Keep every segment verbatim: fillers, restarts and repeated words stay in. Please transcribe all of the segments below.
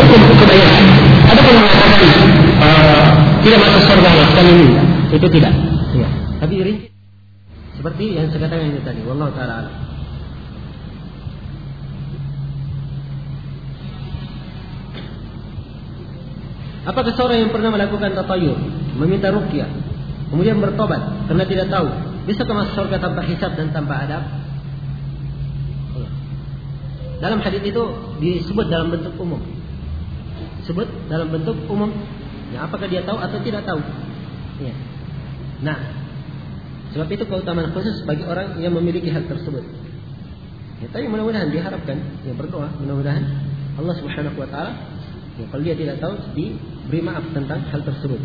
hukum kebaikan. Ada pun mengatakan uh, tidak masuk surga lakukan ini, itu tidak. Ya. Tapi rinci seperti yang saya katakan ini tadi. Wallahu taala alam. Apakah seorang yang pernah melakukan tatayur, meminta ruqyah, kemudian bertobat karena tidak tahu, bisa masuk surga tanpa hisab dan tanpa adab? Dalam hadis itu disebut dalam bentuk umum. Disebut dalam bentuk umum. Ya, apakah dia tahu atau tidak tahu? Ya. Nah, sebab itu keutamaan khusus bagi orang yang memiliki hal tersebut. Ya, tapi mudah-mudahan diharapkan, ya berdoa, mudah-mudahan Allah Subhanahu wa taala, ya, kalau dia tidak tahu, diberi maaf tentang hal tersebut.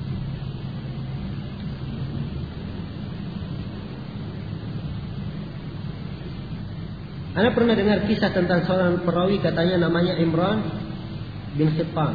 Anda pernah dengar kisah tentang seorang perawi, katanya namanya Imran bin Hittan.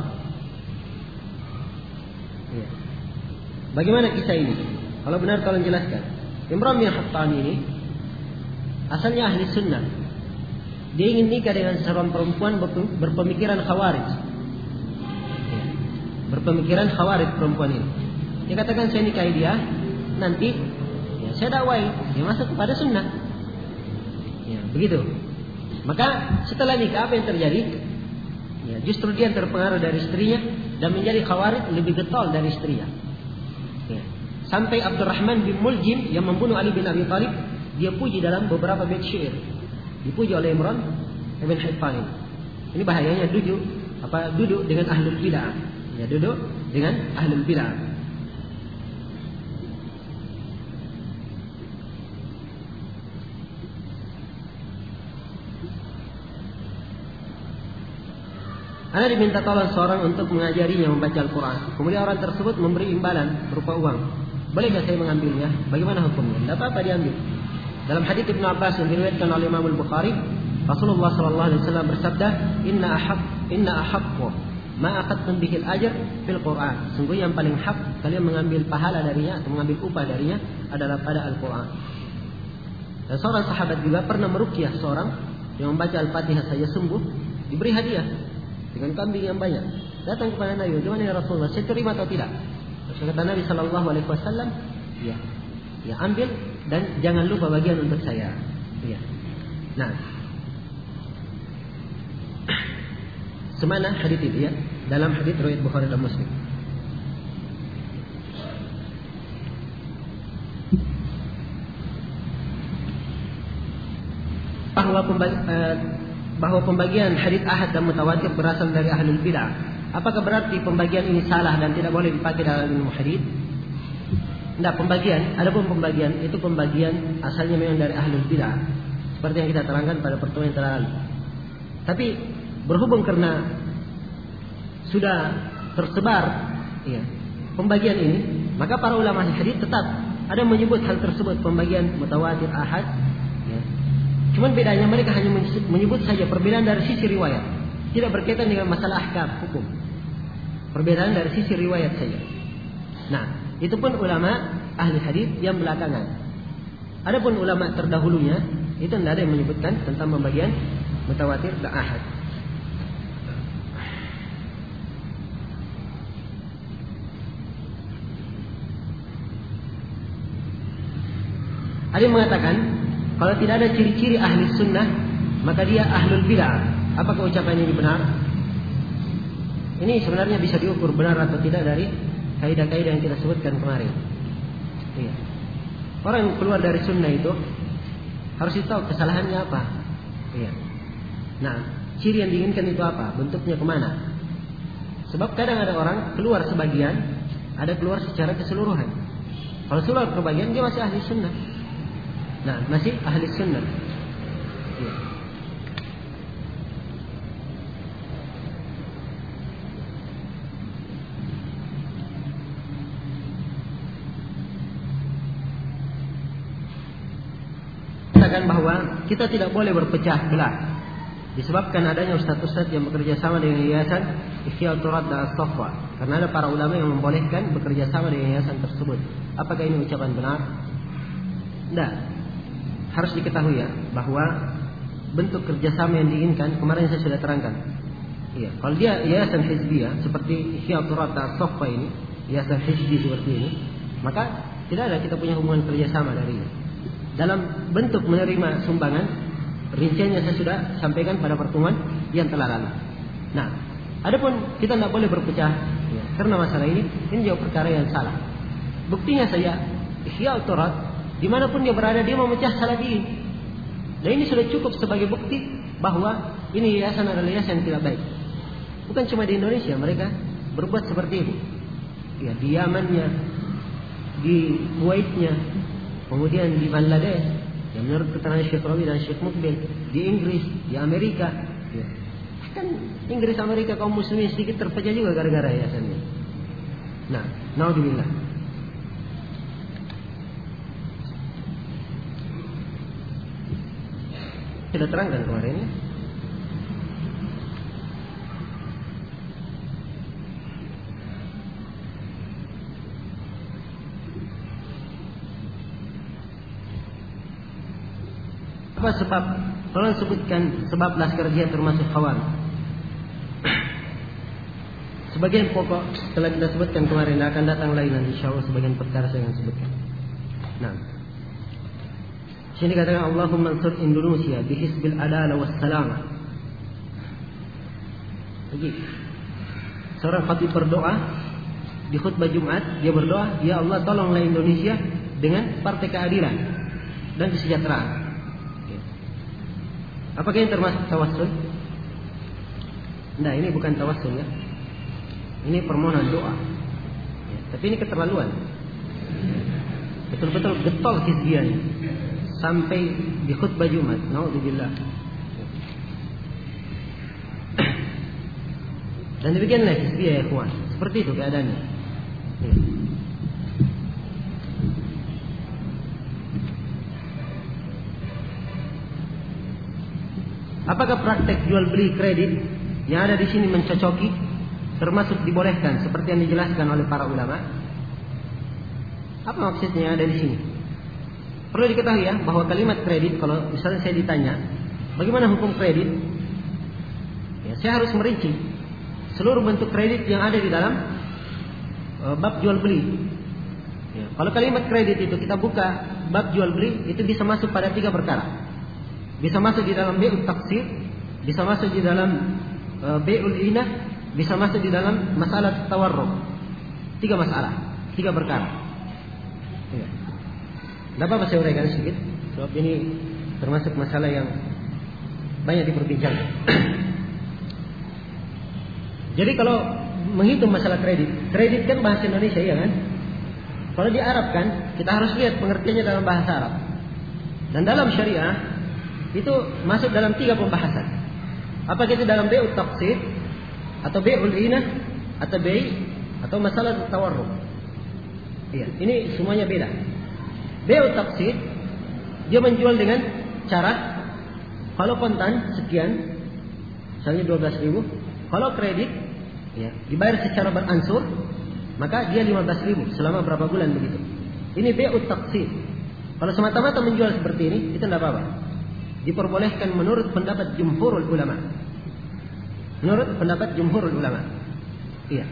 Ya. Bagaimana kisah ini? Kalau benar tolong jelaskan. Imran bin Hittan ini asalnya ahli sunnah. Dia ingin nikah dengan seorang perempuan berpemikiran khawarij. Ya. Berpemikiran khawarij perempuan ini. Dia katakan saya nikahi dia, nanti ya, saya dakwai, dia masuk kepada sunnah. Ya, begitu. Maka setelah nikah apa yang terjadi? Ya, justru dia terpengaruh dari istrinya dan menjadi khawarij, lebih getol dari istrinya. Ya. Sampai Abdurrahman bin Muljim yang membunuh Ali bin Abi Thalib, dia puji dalam beberapa bait syair. Dipuji oleh Imran bin Hittan. Ini bahayanya duduk apa duduk dengan ahlul bid'ah. Ya, duduk dengan ahlul bid'ah. Anda diminta tolong seorang untuk mengajarinya membaca Al-Quran. Kemudian orang tersebut memberi imbalan berupa uang. Bolehkah saya mengambilnya? Bagaimana hukumnya? Tidak apa-apa diambil. Dalam hadits Ibnu Abbas yang diriwayatkan oleh Imam Al-Bukhari, Rasulullah sallallahu alaihi wasallam bersabda, "Inna ahaq inna ahaqqu ma aqadtum bihi al-ajr fil Quran." Sungguh yang paling hak kalian mengambil pahala darinya atau mengambil upah darinya adalah pada Al-Quran. Dan seorang sahabat juga pernah meruqyah seorang yang membaca Al-Fatihah saja sembuh, diberi hadiah dengan kambing yang banyak. Datang kepada Nabi, "Bagaimana ya Rasulullah, saya terima atau tidak?" Terus kata Nabi sallallahu alaihi wasallam, "Ya. Ya, ambil dan jangan lupa bagian untuk saya." Ya. Nah, semana hadis itu ya, dalam hadis riwayat Bukhari dan Muslim. Bahwa pembagi, eh, bahwa pembagian hadits ahad dan mutawatir berasal dari ahlul bid'ah. Apakah berarti pembagian ini salah dan tidak boleh dipakai dalam ilmu hadits? Tidak, pembagian, adapun pembagian itu pembagian asalnya memang dari ahlul bid'ah, seperti yang kita terangkan pada pertemuan yang lalu. Tapi berhubung karena sudah tersebar ya, pembagian ini, maka para ulama hadits tetap ada menyebut hal tersebut pembagian mutawatir ahad. Cuman bedanya mereka hanya menyebut saja perbedaan dari sisi riwayat, tidak berkaitan dengan masalah ahkam hukum. Perbedaan dari sisi riwayat saja. Nah, itu pun ulama ahli hadis yang belakangan. Adapun ulama terdahulunya itu tidak ada yang menyebutkan tentang pembagian mutawatir dan ahad. Ada yang mengatakan kalau tidak ada ciri-ciri ahli sunnah, maka dia ahlul bid'ah. Apakah ucapan ini benar? Ini sebenarnya bisa diukur benar atau tidak dari kaidah-kaidah yang kita sebutkan kemarin. Iya. Orang yang keluar dari sunnah itu harus tahu kesalahannya apa. Iya. Nah, ciri yang diinginkan itu apa? Bentuknya kemana? Sebab kadang ada orang keluar sebagian, ada keluar secara keseluruhan. Kalau keluar sebagian, dia masih ahli sunnah. Nah, masih ahli sunnah. Ya. Katakan bahwa kita tidak boleh berpecah belah disebabkan adanya ustaz-ustaz yang bekerja sama dengan yayasan Ihya Turat dan As-Saffah. Karena ada para ulama yang membolehkan bekerja sama dengan yayasan tersebut. Apakah ini ucapan benar? Tidak. Harus diketahui ya bahwa bentuk kerjasama yang diinginkan kemarin saya sudah terangkan. Iya, kalau dia yayasan hizbiyah seperti Hiyaturat Soffa ini, yayasan hizbi seperti ini, maka tidak ada kita punya hubungan kerjasama dari ini. Dalam bentuk menerima sumbangan, rinciannya saya sudah sampaikan pada pertemuan yang telah lalu. Nah, adapun kita tidak boleh berpecah ya, karena masalah ini, ini jauh perkara yang salah. Buktinya saya, Hiyaturat, dimanapun dia berada, dia memecah Salafiyin. Dan ini sudah cukup sebagai bukti bahwa ini yayasan adalah yayasan yang tidak baik. Bukan cuma di Indonesia mereka berbuat seperti itu. Ya, di Yamannya, di Kuwaitnya, kemudian di Bangladesh, yang menurut keterangan Syekh Rawi dan Syekh Mukbil, di Inggris, di Amerika. Ya. Kan Inggris, Amerika kaum muslimin sedikit terpecah juga gara-gara yayasannya. Nah, naudzubillah. Sudah terangkan kemarin ya. Apa sebab? Tolong sebutkan sebab laskar jihad termasuk khawarij. Sebagian pokok telah kita sebutkan kemarin, akan datang lagi nanti insyaallah sebagian perkara saya akan sebutkan. Nah, sini katakan Allahumma ansur Indonesia bihisbil adala wassalamah. Begitu. Seorang khatib berdoa di khutbah Jumat, dia berdoa, ya Allah tolonglah Indonesia dengan partai keadilan dan kesejahteraan. Apakah ini termasuk tawassul? Nah, ini bukan tawassul ya. Ini permohonan doa. Ya, tapi ini keterlaluan. Betul-betul getol hizbiyah ini. Sampai di khutbah Jumat. Naudzubillah. Dan demikianlah hizbiyah ya ikhwan. Seperti itu keadaannya. Ya. Apakah praktek jual beli kredit yang ada di sini mencocoki, termasuk dibolehkan seperti yang dijelaskan oleh para ulama? Apa maksudnya yang ada di sini? Perlu diketahui ya bahwa kalimat kredit, kalau misalnya saya ditanya bagaimana hukum kredit, ya, saya harus merinci seluruh bentuk kredit yang ada di dalam uh, bab jual beli. Ya, kalau kalimat kredit itu kita buka bab jual beli, itu bisa masuk pada tiga perkara. Bisa masuk di dalam bai'ut taksir, bisa masuk di dalam uh, bai'ul inah, bisa masuk di dalam masalah tawarruk. Tiga masalah, tiga perkara. Ya. Tidak apa-apa saya uraikan sedikit, sebab ini termasuk masalah yang banyak diperbincangkan. Jadi kalau menghitung masalah kredit, kredit kan bahasa Indonesia ya kan? Kalau di Arab kan, kita harus lihat pengertiannya dalam bahasa Arab. Dan dalam syariah itu masuk dalam tiga pembahasan. Apakah itu dalam bai'ut taqsid atau bai'ul inah atau bai' atau masalah tawarruk. Iya, ini semuanya beda. Bai'ut taqsid dia menjual dengan cara kalau kontan sekian, misalnya dua belas ribu, kalau kredit ya, dibayar secara beransur, maka dia lima belas ribu selama berapa bulan begitu. Ini bai'ut taqsid. Kalau semata-mata menjual seperti ini, itu tidak apa-apa. Diperbolehkan menurut pendapat jumhurul ulama. Menurut pendapat jumhurul ulama. Iya.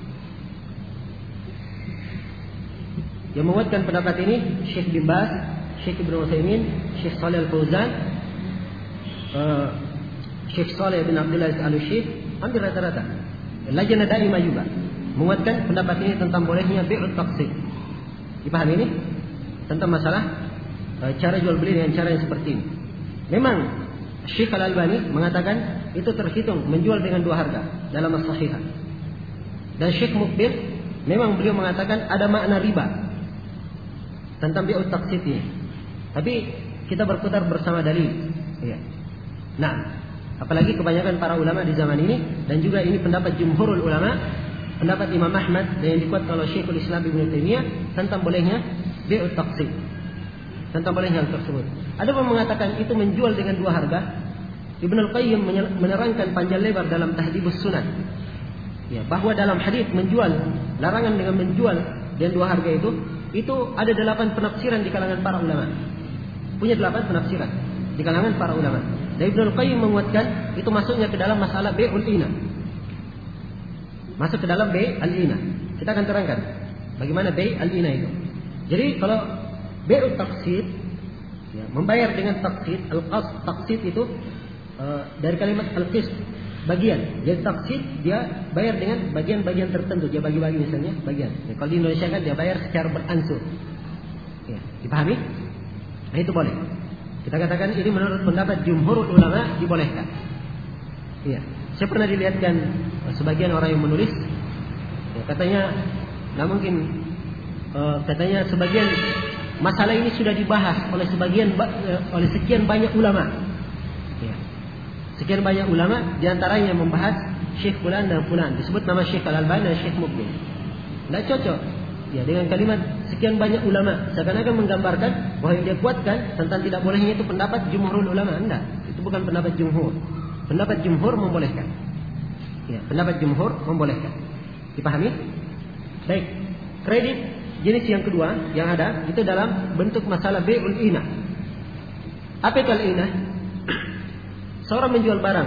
Yang menguatkan pendapat ini Syekh bin Baz, Syekh Ibnu Utsaimin, Syekh Shalih Al-Fauzan, uh, Syekh Shalih bin Abdullah Al-Syekh, hampir rata-rata. Lajnah Daimah juga menguatkan pendapat ini tentang bolehnya bai'ut taqsid. Dipahami ini? Tentang masalah uh, cara jual beli dengan cara yang seperti ini. Memang Syekh Al-Albani mengatakan itu terhitung menjual dengan dua harga dalam as-sahihah. Dan Syekh Mukbil memang beliau mengatakan ada makna riba tentang bai'ut taqsid ini. Tapi kita berputar bersama dalil. Ya. Nah, apalagi kebanyakan para ulama di zaman ini, dan juga ini pendapat jumhurul ulama, pendapat Imam Ahmad dan yang dikuatkan oleh Syekhul Islam Ibnu Taimiyah tentang bolehnya bai'ut taqsid. Tentang bolehnya hal tersebut. Ada yang mengatakan itu menjual dengan dua harga. Ibnu Al-Qayyim menerangkan panjang lebar dalam Tahdhibus Sunan. Ya, bahwa dalam hadis menjual, larangan dengan menjual dengan dua harga itu, itu ada delapan penafsiran di kalangan para ulama. Punya delapan penafsiran di kalangan para ulama. Dan Ibnu Al-Qayyim menguatkan itu masuknya ke dalam masalah bai'ul inah. masuk ke dalam bay al-ina. Kita akan terangkan bagaimana bay al-ina itu. Jadi kalau bay'ut taqsid, ya, membayar dengan taqsid, al-qasd taqsid itu uh, dari kalimat al-qisd, bagian. Jadi taqsid dia bayar dengan bagian-bagian tertentu, dia bagi-bagi misalnya bagian. Ya, kalau di Indonesia kan dia bayar secara beransur. Ya, dipahami? Nah, itu boleh. Kita katakan ini menurut pendapat jumhur ulama dibolehkan. Iya. Saya pernah dilihatkan sebagian orang yang menulis, ya, katanya, nggak mungkin, uh, katanya sebagian masalah ini sudah dibahas oleh sebagian oleh sekian banyak ulama. Ya. Sekian banyak ulama, diantaranya membahas Syekh Fulan dan Fulan, disebut nama Syekh Al-Albani dan Syekh Mukbil. Tidak cocok. Ya, dengan kalimat sekian banyak ulama, seakan-akan menggambarkan bahwa yang dia kuatkan tentang tidak bolehnya itu pendapat jumhurul ulama. Enggak, itu bukan pendapat jumhur. Pendapat jumhur membolehkan. Ya, pendapat jumhur membolehkan. Dipahami? Baik. Kredit jenis yang kedua yang ada itu dalam bentuk masalah bai'ul ina. Apa itu al-ina? Seorang menjual barang.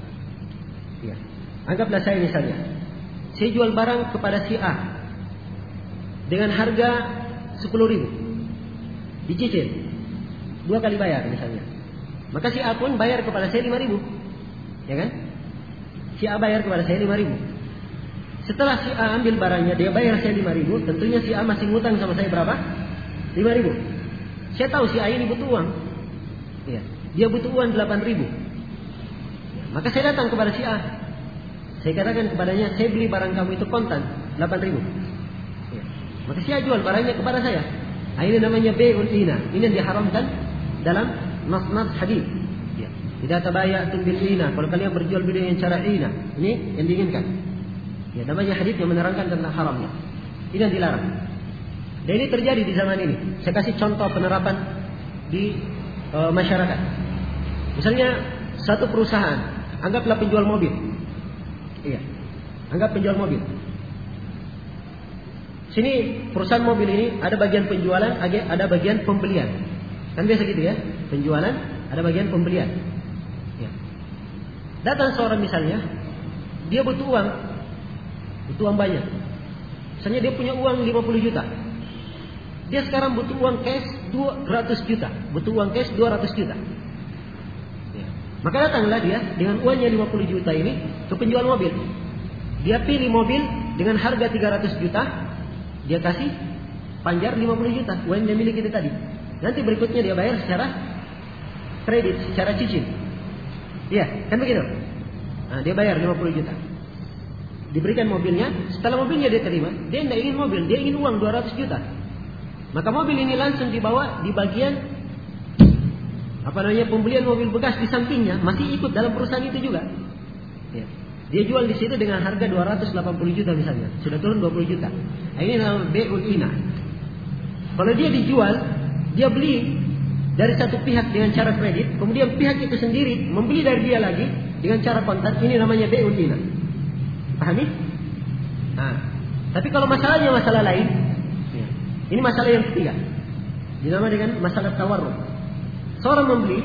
Ya. Anggaplah saya misalnya, saya jual barang kepada si A dengan harga sepuluh ribu, dicicil dua kali bayar misalnya. Maka si A pun bayar kepada saya lima ribu, ya kan? Si A bayar kepada saya lima ribu. Setelah si A ambil barangnya, dia bayar saya lima ribu. Tentunya si A masih ngutang sama saya berapa? lima ribu. Saya tahu si A ini butuh uang, ya. Dia butuh uang delapan ribu. Maka saya datang kepada si A, saya katakan kepadanya, saya beli barang kamu itu kontan delapan ribu. Ya. Maka si A jual barangnya kepada saya. Nah, ini namanya bai'ul ina. Ini yang diharamkan dalam nas-nas hadis. Ya. Tidak tabayatum bil ina. Kalau kalian berjual beli dengan cara ina, ini yang diinginkan. Ya, namanya hadis yang menerangkan tentang haramnya. Ini yang dilarang. Dan ini terjadi di zaman ini. Saya kasih contoh penerapan di e, masyarakat. Misalnya satu perusahaan, anggaplah penjual mobil. Iya. Anggap penjual mobil. Sini perusahaan mobil ini ada bagian penjualan, ada bagian pembelian. Kan biasa gitu ya. Penjualan, ada bagian pembelian. Ya. Datang seorang misalnya, dia butuh uang. Butuh uang banyak. Misalnya dia punya uang lima puluh juta. Dia sekarang butuh uang cash dua ratus juta. Butuh uang cash dua ratus juta. Ya. Maka datanglah dia dengan uangnya lima puluh juta ini ke penjual mobil. Dia pilih mobil dengan harga tiga ratus juta. Dia kasih panjar lima puluh juta. Uang yang dia miliki itu tadi. Nanti berikutnya dia bayar secara kredit, secara cicil. Iya, kan begitu? Nah, dia bayar lima puluh juta. Diberikan mobilnya, setelah mobilnya dia terima, dia tidak ingin mobil, dia ingin uang dua ratus juta. Maka mobil ini langsung dibawa di bagian apa namanya pembelian mobil bekas di sampingnya, masih ikut dalam perusahaan itu juga. Ya. Dia jual di situ dengan harga dua ratus delapan puluh juta misalnya, sudah turun dua puluh juta. Nah, ini namanya bai'ul ina. Kalau dia dijual, dia beli dari satu pihak dengan cara kredit, kemudian pihak itu sendiri membeli dari dia lagi dengan cara kontan, ini namanya bai'ul ina. Pahami? Nah, tapi kalau masalahnya masalah lain, ya, ini masalah yang ketiga, dinamakan dengan masalah tawarruk. Seorang membeli,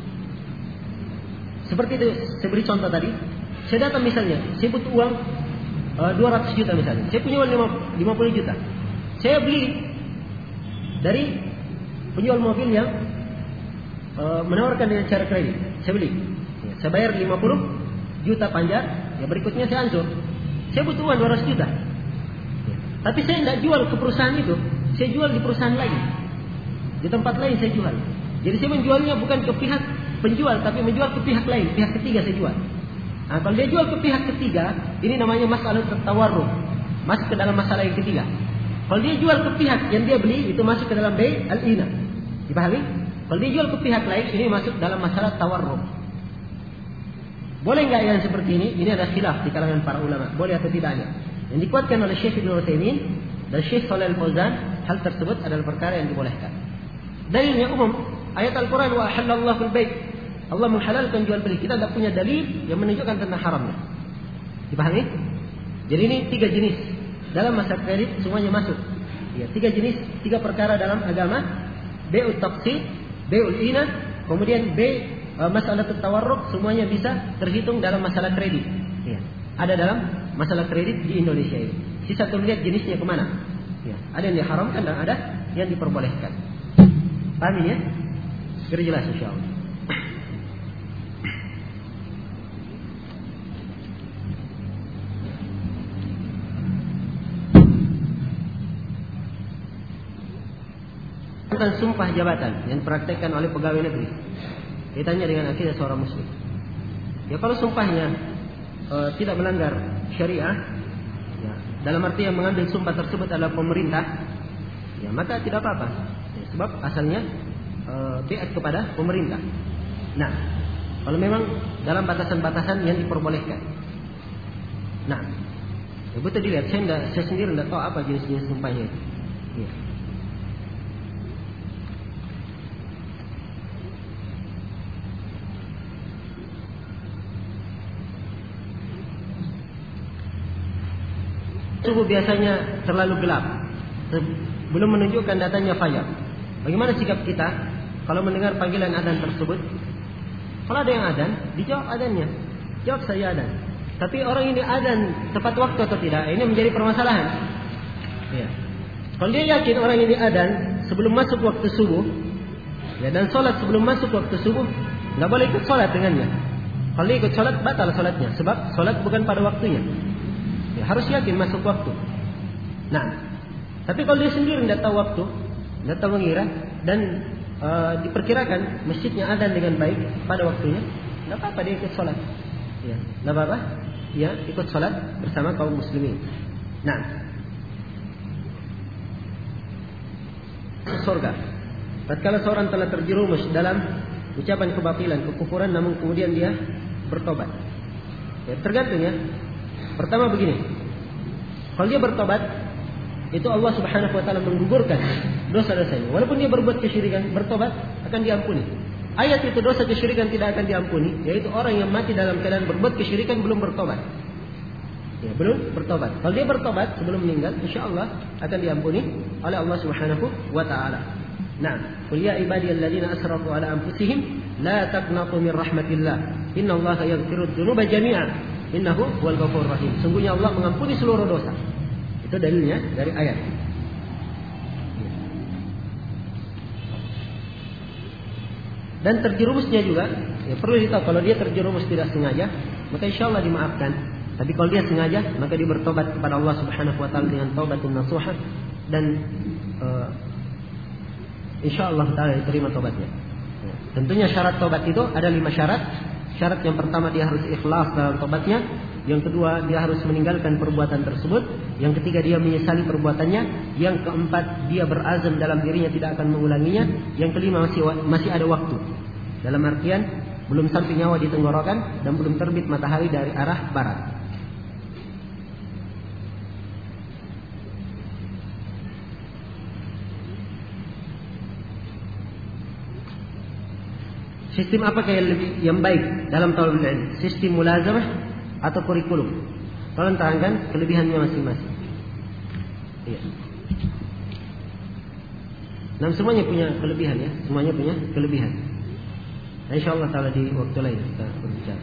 seperti itu, saya beri contoh tadi. Saya datang misalnya, saya butuh uang uh, dua ratus juta misalnya. Saya punya uang lima puluh juta. Saya beli dari penjual mobil yang uh, menawarkan dengan cara kredit. Saya beli, ya, saya bayar lima puluh juta panjar. Ya, berikutnya saya ansur. Saya butuh uang dua ratus juta. Ya. Tapi saya tidak jual ke perusahaan itu. Saya jual di perusahaan lain. Di tempat lain saya jual. Jadi saya menjualnya bukan ke pihak penjual, tapi menjual ke pihak lain. Pihak ketiga saya jual. Nah, kalau dia jual ke pihak ketiga, ini namanya masalah tawarruk. Masuk ke dalam masalah yang ketiga. Kalau dia jual ke pihak yang dia beli, itu masuk ke dalam bai' al-ina. Dipahami? Kalau dia jual ke pihak lain, ini masuk dalam masalah tawarruk. Boleh enggak yang seperti ini? Ini ada khilaf di kalangan para ulama. Boleh atau tidaknya? Yang dikuatkan oleh Syekh Ibnu Utsaimin dan Syekh Shalih Al-Fauzan, hal tersebut adalah perkara yang dibolehkan. Dalilnya umum, ayat Al-Quran wa ahallallahu al-bai'. Allah menghalalkan jual beli. Kita tidak punya dalil yang menunjukkan tentang haramnya. Dipahami? Jadi ini tiga jenis. Dalam masalah kredit semuanya masuk. Ya, tiga jenis, tiga perkara dalam agama. Bai'ut taqsid, bai'ul ina, kemudian bai' masalah tawarruk, semuanya bisa terhitung dalam masalah kredit. Ya. ada dalam masalah kredit di Indonesia ini. Sisa terlihat jenisnya kemana. Ya, ada yang diharamkan dan ada yang diperbolehkan. Paham ya? Segera jelas insyaallah. Tentang sumpah jabatan yang dipraktekkan oleh pegawai negeri. Ditanya dengan akidah seorang muslim. Ya kalau sumpahnya e, tidak melanggar syariah, ya, dalam arti yang mengambil sumpah tersebut adalah pemerintah, ya maka tidak apa-apa. Ya, sebab asalnya e, taat kepada pemerintah. Nah, kalau memang dalam batasan-batasan yang diperbolehkan. Nah, ya betul dilihat. Saya, enggak, saya sendiri tidak tahu apa jenis-jenis sumpahnya itu. Ya. Subuh biasanya terlalu gelap, belum menunjukkan datanya fajar. Bagaimana sikap kita kalau mendengar panggilan adzan tersebut? Kalau ada yang adzan, dijawab adzannya, jawab saya adzan. Tapi orang ini adzan tepat waktu atau tidak, ini menjadi permasalahan. Ya. Kalau dia yakin orang ini adzan sebelum masuk waktu subuh, ya, dan sholat sebelum masuk waktu subuh, nggak boleh ikut sholat dengannya. Kalau dia ikut sholat, batal sholatnya, sebab sholat bukan pada waktunya. Ya, harus yakin masuk waktu. Nah, tapi kalau dia sendiri tidak tahu waktu, tidak tahu mengira, dan e, diperkirakan masjidnya adzan dengan baik pada waktunya, tidak apa-apa dia ikut sholat. Ya, tidak apa-apa, ya ikut sholat bersama kaum muslimin. Nah, surga. Tatkala seorang telah terjerumus dalam ucapan kebatilan, kekufuran, namun kemudian dia bertobat. Ya, tergantung ya. Pertama begini, kalau dia bertobat, itu Allah Subhanahu Wa Taala menggugurkan dosa-dosanya. Walaupun dia berbuat kesyirikan, bertobat akan diampuni. Ayat itu dosa kesyirikan tidak akan diampuni, yaitu orang yang mati dalam keadaan berbuat kesyirikan belum bertobat. Ya, belum bertobat. Kalau dia bertobat sebelum meninggal, insya Allah akan diampuni oleh Allah Subhanahu Wa Taala. Nah, qul ya ibadiyalladzina asrafu ala anfusihim la taqnatu min rahmatillah. Innallaha yaghfiru dzunuba jami'an. Innahu huwal ghafurur rahim. Sungguhnya Allah mengampuni seluruh dosa. Itu dalilnya dari ayat. Dan terjerumusnya juga, ya perlu ditahu kalau dia terjerumus tidak sengaja, maka insya Allah dimaafkan. Tapi kalau dia sengaja, maka dia bertobat kepada Allah Subhanahu Wa Taala dengan taubatun nasuha, dan uh, insya Allah Taala diterima tobatnya. Ya. Tentunya syarat tobat itu ada lima syarat. Syarat yang pertama dia harus ikhlas dalam tobatnya. Yang kedua dia harus meninggalkan perbuatan tersebut. Yang ketiga dia menyesali perbuatannya. Yang keempat dia berazam dalam dirinya tidak akan mengulanginya. Yang kelima masih masih ada waktu. Dalam artian belum sampai nyawa di tenggorokan dan belum terbit matahari dari arah barat. Sistem apakah yang lebih yang baik dalam talabul ilm? Sistem mulazamah atau kurikulum? Tolong terangkan kelebihannya masing-masing. Iya. Nah, semuanya punya kelebihan ya, semuanya punya kelebihan. Nah, insyaallah taala di waktu lain kita berbicara.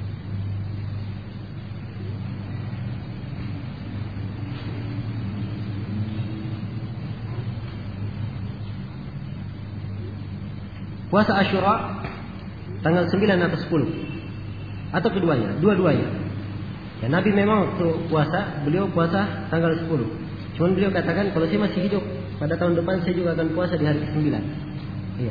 Puasa Asyura tanggal sembilan atau sepuluh atau keduanya, dua-duanya. Ya, Nabi memang waktu puasa, beliau puasa tanggal sepuluh. Cuma beliau katakan kalau saya masih hidup pada tahun depan saya juga akan puasa di hari kesembilan. Iya.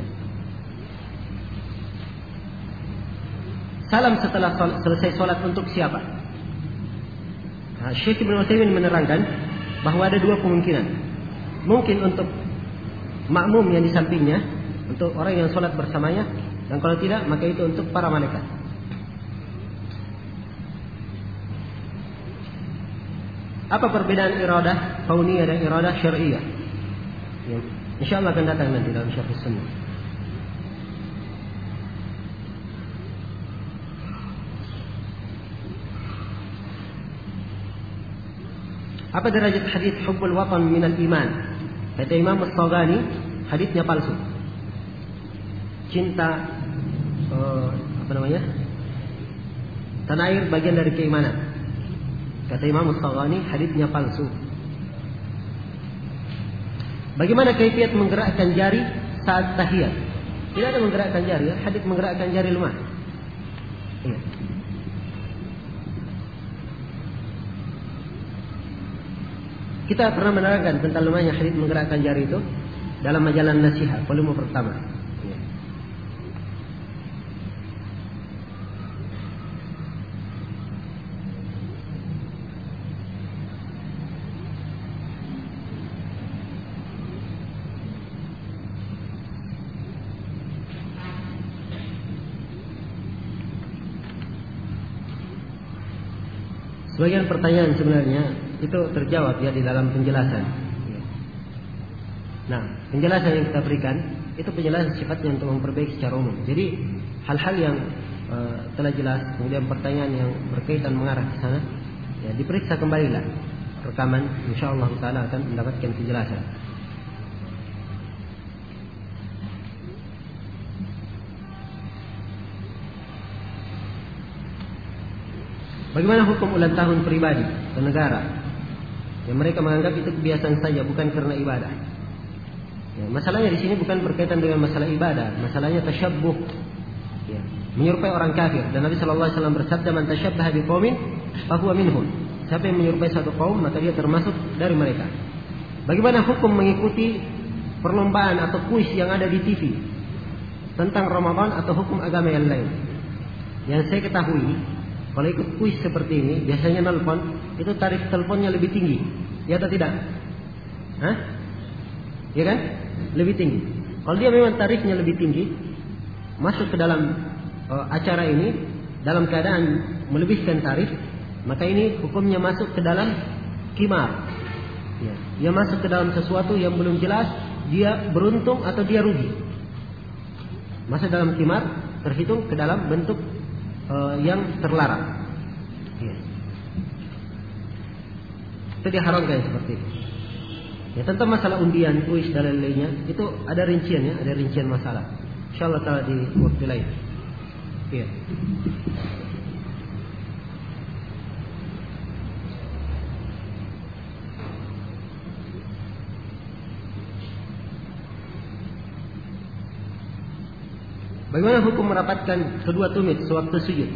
Salam setelah sol- selesai sholat untuk siapa? Nah, Syekh Ibnu Utsaimin menerangkan bahwa ada dua kemungkinan. Mungkin untuk makmum yang di sampingnya, untuk orang yang sholat bersamanya, dan kalau tidak maka itu untuk para malaikat. Apa perbedaan iradah kauniyah dan iradah syar'iyyah? Ya, insyaallah akan datang nanti dalam syarh sunnah. Apa derajat hadis hubbul watan minal iman? Kata Imam As-Saghani, hadisnya palsu. Cinta uh, apa namanya? Tanah air bagian dari keimanan. Kata Imam As-Saghani, haditsnya palsu. Bagaimana kaifiat menggerakkan jari saat tahiyat? Tidak ada menggerakkan jari, ya. Hadits menggerakkan jari lemah. Iya. Kita pernah menerangkan tentang lemahnya hadits menggerakkan jari itu dalam majalah Nasihat volume pertama. Iya. Sebagian pertanyaan sebenarnya itu terjawab ya di dalam penjelasan. Nah, penjelasan yang kita berikan itu penjelasan sifatnya untuk memperbaiki secara umum. Jadi hal-hal yang uh, telah jelas, kemudian pertanyaan yang berkaitan mengarah ke sana, ya diperiksa kembalilah rekaman, insyaallah taala akan mendapatkan penjelasan. Bagaimana hukum ulang tahun pribadi ke negara? Yang mereka menganggap itu kebiasaan saja, bukan karena ibadah. Ya, masalahnya di sini bukan berkaitan dengan masalah ibadah, masalahnya tasyabbuh. Ya, menyerupai orang kafir. Dan Nabi Shallallahu Alaihi Wasallam bersabda, "Man tasyabbaha biqaumin, fahuwa minhum." Siapa yang menyerupai satu kaum, maka dia termasuk dari mereka. Bagaimana hukum mengikuti perlombaan atau kuis yang ada di T V tentang Ramadan atau hukum agama yang lain? Yang saya ketahui, kalau ikut kuis seperti ini, biasanya nelpon, itu tarif teleponnya lebih tinggi. Ya atau tidak? Hah? Ya kan? Lebih tinggi. Kalau dia memang tarifnya lebih tinggi, masuk ke dalam uh, acara ini, dalam keadaan melebihkan tarif, maka ini hukumnya masuk ke dalam qimar. Ya. Dia masuk ke dalam sesuatu yang belum jelas, dia beruntung atau dia rugi. Masuk dalam qimar, terhitung ke dalam bentuk Uh, yang terlarang. Ya. Itu diharamkan seperti itu. Ya, tentang masalah undian, kuis dan lain-lainnya, itu ada rinciannya, ada rincian masalah. Insyaallah taala di waktu lain. Iya. Bagaimana hukum merapatkan kedua tumit sewaktu sujud?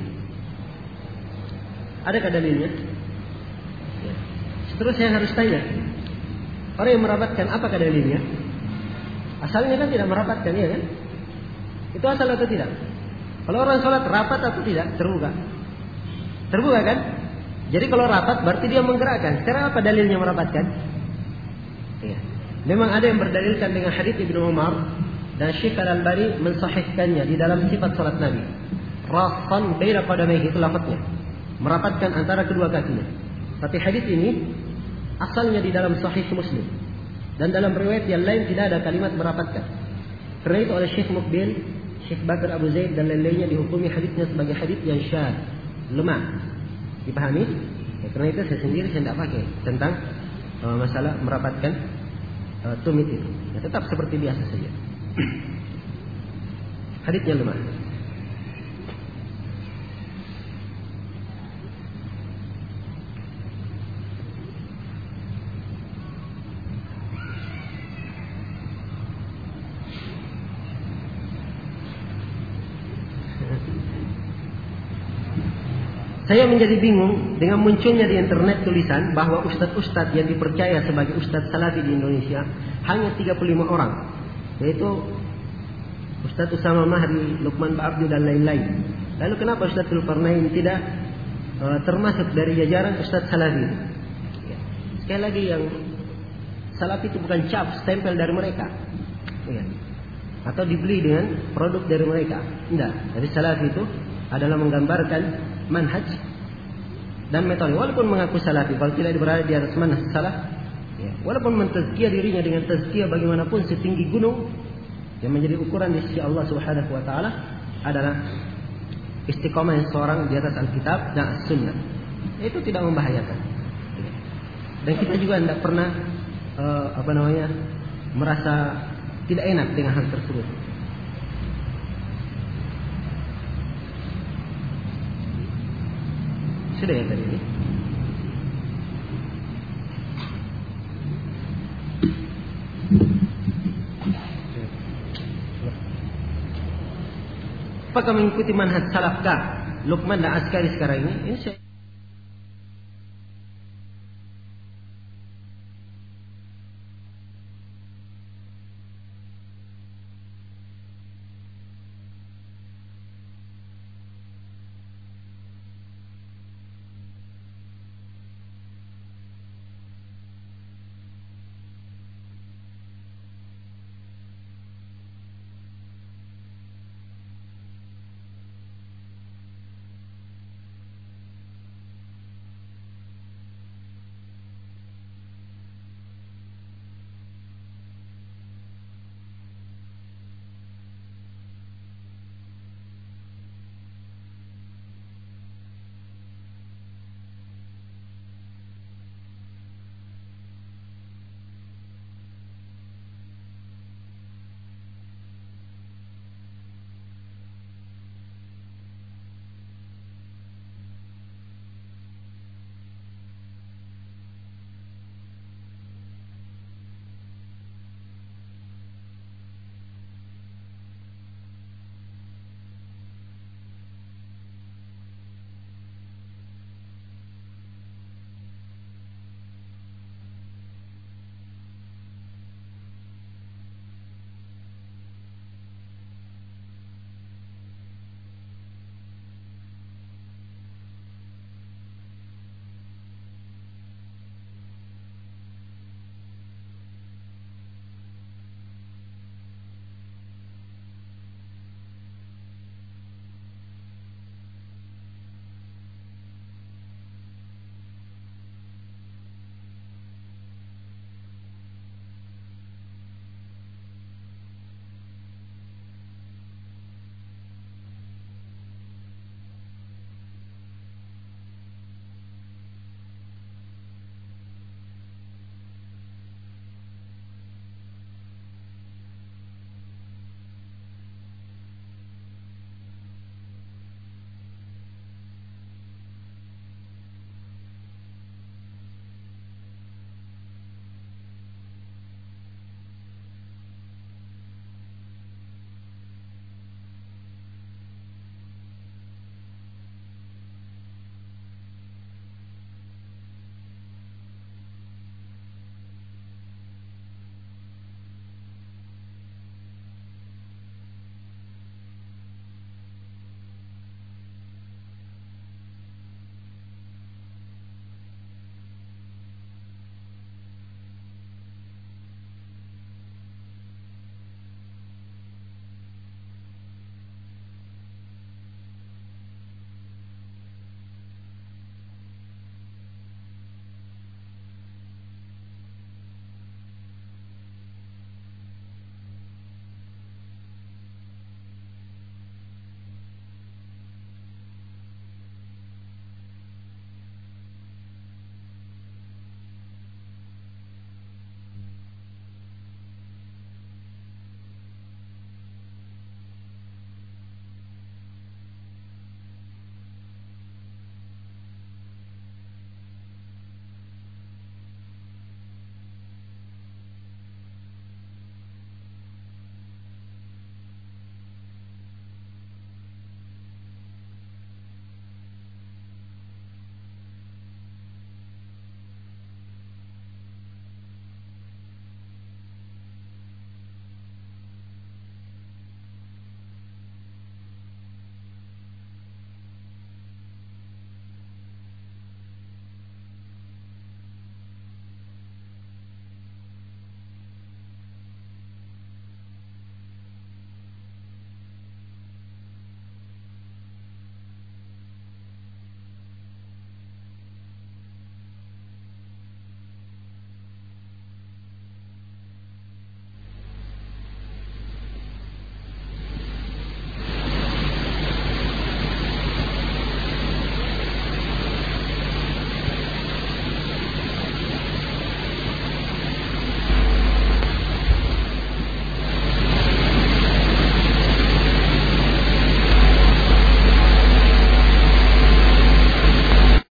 Adakah dalilnya? Ya. Seterusnya yang harus tanya, orang yang merapatkan apakah dalilnya? Asalnya kan tidak merapatkan, ya kan? Itu asal atau tidak? Kalau orang sholat rapat atau tidak? Terbuka. Terbuka kan? Jadi kalau rapat berarti dia menggerakkan. Sekarang apa dalilnya merapatkan? Ya. Memang ada yang berdalilkan dengan hadits Ibnu Umar. Dan Syekh Al-Albani mensahihkannya di dalam sifat salat Nabi. Rasan baina qadamaihi, itu lafadznya. Merapatkan antara kedua kakinya. Tapi hadis ini asalnya di dalam Sahih Muslim. Dan dalam riwayat yang lain tidak ada kalimat merapatkan. Karena itu oleh Syekh Muqbil, Syekh Bakar Abu Zaid dan lain-lainnya dihukumi hadisnya sebagai hadis yang syadz, lemah. Dipahami? Ya, karena itu saya sendiri saya tidak pakai tentang uh, masalah merapatkan uh, tumit itu. Ya, tetap seperti biasa saja. Haditsnya lemah. Saya menjadi bingung dengan munculnya di internet tulisan bahwa ustadz-ustadz yang dipercaya sebagai ustadz salafi di Indonesia hanya tiga puluh lima orang. Yaitu Ustadz Usama Mahdi, Lukman Ba'abdi dan lain-lain. Lalu kenapa Ustadz Zulkarnain tidak uh, termasuk dari jajaran Ustadz Salafi? Ya. Sekali lagi, yang Salafi itu bukan cap, stempel dari mereka, ya. Atau dibeli dengan produk dari mereka. Tidak. Jadi Salafi itu adalah menggambarkan manhaj dan metode. Walaupun mengaku Salafi, kalau tidak berada di atas manhaj salaf, ya, walaupun mentazkiyah dirinya dengan tazkiyah bagaimanapun setinggi gunung, yang menjadi ukuran di sisi Allah Subhanahu wa taala adalah istiqomah seorang di atas Alkitab dan Sunnah. Itu tidak membahayakan. Dan kita juga tidak pernah uh, apa namanya merasa tidak enak dengan hal tersebut. Sudah ya tadi ini. Apakah mengikuti manhaj salafkah Luqman dan Askari sekarang ini? Ini saya